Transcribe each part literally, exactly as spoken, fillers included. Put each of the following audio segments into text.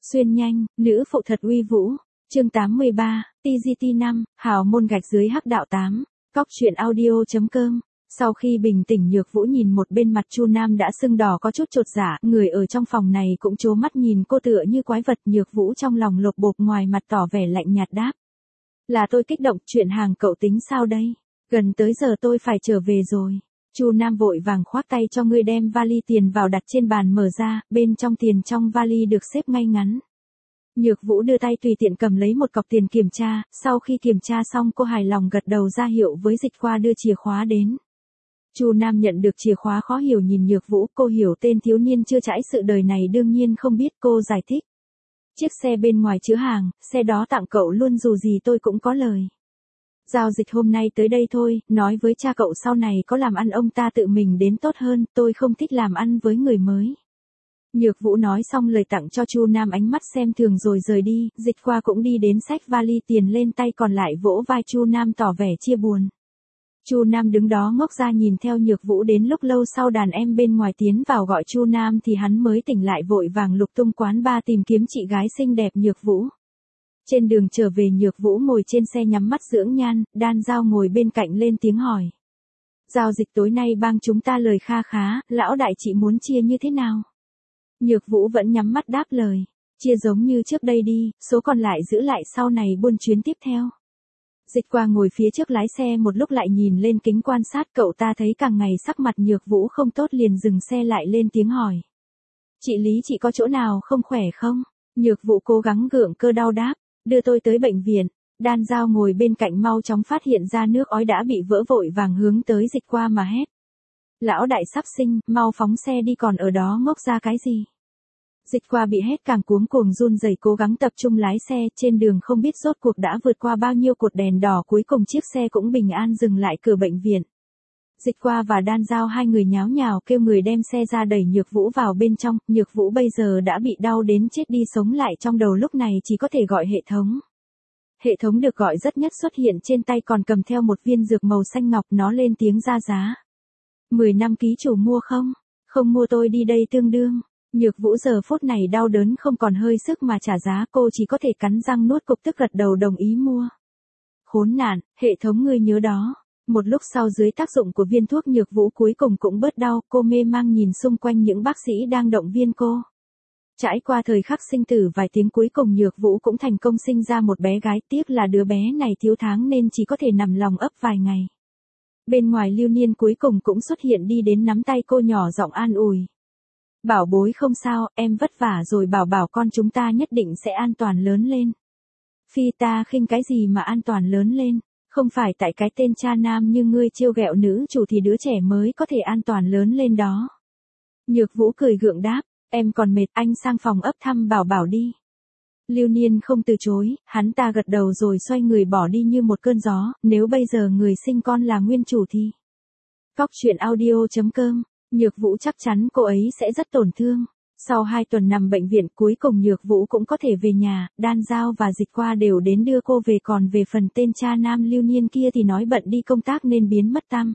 Xuyên nhanh, nữ phụ thật uy vũ. Chương tám mươi ba, tê giê tê năm, hào môn gạch dưới hắc đạo tám. Cóc truyện audio.com. Sau khi bình tĩnh Nhược Vũ nhìn một bên mặt Chu Nam đã sưng đỏ có chút chột dạ, người ở trong phòng này cũng trố mắt nhìn cô tựa như quái vật. Nhược Vũ trong lòng lột bột, ngoài mặt tỏ vẻ lạnh nhạt đáp. Là tôi kích động, chuyện hàng cậu tính sao đây? Gần tới giờ tôi phải trở về rồi. Chu Nam vội vàng khoác tay cho ngươi đem vali tiền vào đặt trên bàn mở ra, bên trong tiền trong vali được xếp ngay ngắn. Nhược Vũ đưa tay tùy tiện cầm lấy một cọc tiền kiểm tra, sau khi kiểm tra xong cô hài lòng gật đầu ra hiệu với Dịch Qua đưa chìa khóa đến. Chu Nam nhận được chìa khóa khó hiểu nhìn Nhược Vũ, cô hiểu tên thiếu niên chưa trải sự đời này đương nhiên không biết, cô giải thích. Chiếc xe bên ngoài chứa hàng, xe đó tặng cậu luôn dù gì tôi cũng có lời. Giao dịch hôm nay tới đây thôi, nói với cha cậu sau này có làm ăn ông ta tự mình đến tốt hơn, tôi không thích làm ăn với người mới. Nhược Vũ nói xong lời tặng cho Chu Nam ánh mắt xem thường rồi rời đi, Dịch Qua cũng đi đến xách vali tiền lên tay còn lại vỗ vai Chu Nam tỏ vẻ chia buồn. Chu Nam đứng đó ngốc ra nhìn theo Nhược Vũ đến lúc lâu sau đàn em bên ngoài tiến vào gọi Chu Nam thì hắn mới tỉnh lại vội vàng lục tung quán bar tìm kiếm chị gái xinh đẹp Nhược Vũ. Trên đường trở về Nhược Vũ ngồi trên xe nhắm mắt dưỡng nhan, Đan Giao ngồi bên cạnh lên tiếng hỏi. Giao dịch tối nay bang chúng ta lời kha khá, lão đại chị muốn chia như thế nào? Nhược Vũ vẫn nhắm mắt đáp lời. Chia giống như trước đây đi, số còn lại giữ lại sau này buôn chuyến tiếp theo. Dịch Qua ngồi phía trước lái xe một lúc lại nhìn lên kính quan sát, cậu ta thấy càng ngày sắc mặt Nhược Vũ không tốt liền dừng xe lại lên tiếng hỏi. Chị Lý chị có chỗ nào không khỏe không? Nhược Vũ cố gắng gượng cơ đau đáp. Đưa tôi tới bệnh viện. Đan Giao ngồi bên cạnh mau chóng phát hiện ra nước ói đã bị vỡ vội vàng hướng tới Dịch Qua mà hét. Lão đại sắp sinh, mau phóng xe đi còn ở đó ngốc ra cái gì? Dịch Qua bị hét càng cuống cuồng run rẩy cố gắng tập trung lái xe, trên đường không biết rốt cuộc đã vượt qua bao nhiêu cột đèn đỏ cuối cùng chiếc xe cũng bình an dừng lại cửa bệnh viện. Dịch Qua và Đan Giao hai người nháo nhào kêu người đem xe ra đẩy Nhược Vũ vào bên trong, Nhược Vũ bây giờ đã bị đau đến chết đi sống lại trong đầu lúc này chỉ có thể gọi hệ thống. Hệ thống được gọi rất nhất xuất hiện trên tay còn cầm theo một viên dược màu xanh ngọc, nó lên tiếng ra giá. mười năm ký chủ mua không? Không mua tôi đi đây tương đương. Nhược Vũ giờ phút này đau đớn không còn hơi sức mà trả giá, cô chỉ có thể cắn răng nuốt cục tức gật đầu đồng ý mua. Khốn nạn, hệ thống ngươi nhớ đó. Một lúc sau dưới tác dụng của viên thuốc Nhược Vũ cuối cùng cũng bớt đau, cô mê mang nhìn xung quanh những bác sĩ đang động viên cô. Trải qua thời khắc sinh tử vài tiếng cuối cùng Nhược Vũ cũng thành công sinh ra một bé gái, tiếc là đứa bé này thiếu tháng nên chỉ có thể nằm lòng ấp vài ngày. Bên ngoài Lưu Niên cuối cùng cũng xuất hiện đi đến nắm tay cô nhỏ giọng an ủi. Bảo bối không sao, em vất vả rồi, bảo bảo con chúng ta nhất định sẽ an toàn lớn lên. Phi ta khinh cái gì mà an toàn lớn lên? Không phải tại cái tên cha nam như ngươi trêu ghẹo nữ chủ thì đứa trẻ mới có thể an toàn lớn lên đó. Nhược Vũ cười gượng đáp, em còn mệt, anh sang phòng ấp thăm bảo bảo đi. Lưu Niên không từ chối, hắn ta gật đầu rồi xoay người bỏ đi như một cơn gió, nếu bây giờ người sinh con là nguyên chủ thì. Cóc truyện audio.com, Nhược Vũ chắc chắn cô ấy sẽ rất tổn thương. Sau hai tuần nằm bệnh viện cuối cùng Nhược Vũ cũng có thể về nhà, Đan Giao và Dịch Qua đều đến đưa cô về, còn về phần tên cha nam Lưu Niên kia thì nói bận đi công tác nên biến mất tăm.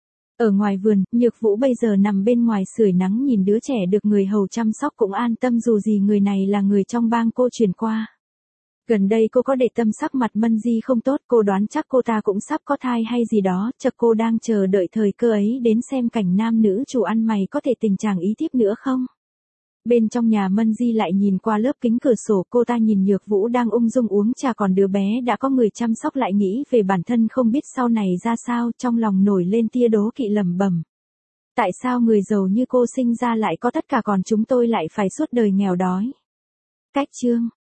Ở ngoài vườn, Nhược Vũ bây giờ nằm bên ngoài sưởi nắng nhìn đứa trẻ được người hầu chăm sóc cũng an tâm dù gì người này là người trong bang cô chuyển qua. Gần đây cô có để tâm sắc mặt Mân Di không tốt, cô đoán chắc cô ta cũng sắp có thai hay gì đó, chắc cô đang chờ đợi thời cơ ấy đến xem cảnh nam nữ chủ ăn mày có thể tình trạng ý tiếp nữa không. Bên trong nhà Mân Di lại nhìn qua lớp kính cửa sổ, cô ta nhìn Nhược Vũ đang ung dung uống trà còn đứa bé đã có người chăm sóc lại nghĩ về bản thân không biết sau này ra sao, trong lòng nổi lên tia đố kỵ lẩm bẩm. Tại sao người giàu như cô sinh ra lại có tất cả còn chúng tôi lại phải suốt đời nghèo đói? Cách chương